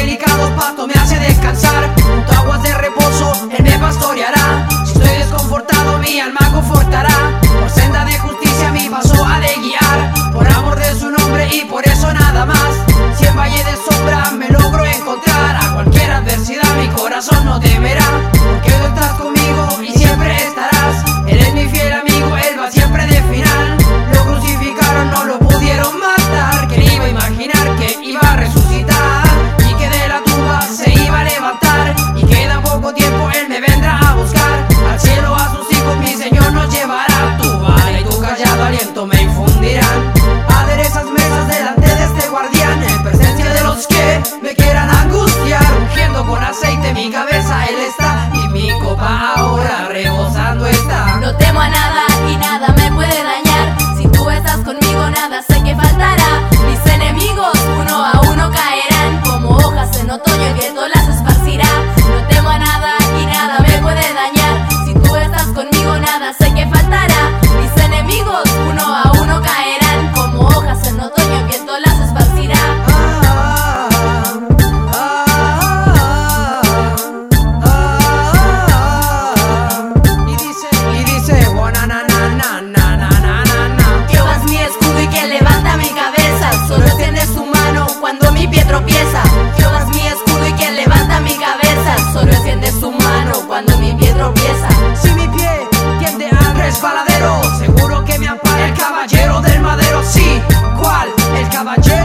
delicado pasto me hace descansar. Junto a aguas de reposo él me pastoreará. Si estoy desconfortado mi alma confortará. Por senda de justicia mi paso ha de guiar, por amor de su nombre y por eso nada más. Si en valle de sombra me logro encontrar, a cualquier adversidad mi corazón no temerá. Porque tú estás conmigo y siempre estarás. Él es mi fiel amigo, él va siempre de final. Lo crucificaron, no lo pudieron matar. ¿Quién iba a imaginar que iba a resucitar? Y que de la tumba se iba a levantar. Y queda poco tiempo, él me vendrá a buscar. Al cielo a sus hijos mi Señor nos llevará. Tu vara y tu callado aliento me infundirán. Aderezas mesas delante de este guardián, en presencia de los que me quieran angustiar. Ungiendo con aceite mi cabeza él está, y mi copa ahora rebosando está. No temo a nada y nada me puede dañar. Si tú estás conmigo nada sé que faltará. Mis enemigos uno a uno caerán. Como hojas en otoño el viento las esparcirá. No temo a nada y nada me puede dañar. Si tú estás conmigo nada sé que faltará. Mis enemigos uno a uno caerán. Como hojas en otoño el viento las esparcirá. Y dice Jehová es mi escudo y quien levanta mi cabeza. Solo extiende su mano cuando mi pie tropieza. Jehová es mi escudo y quien levanta mi cabeza. Solo extiende su mano cuando mi pie tropieza. si mi pie tiende al resbaladero, seguro que me ampara el caballero del madero. Sí, ¿cuál? El caballero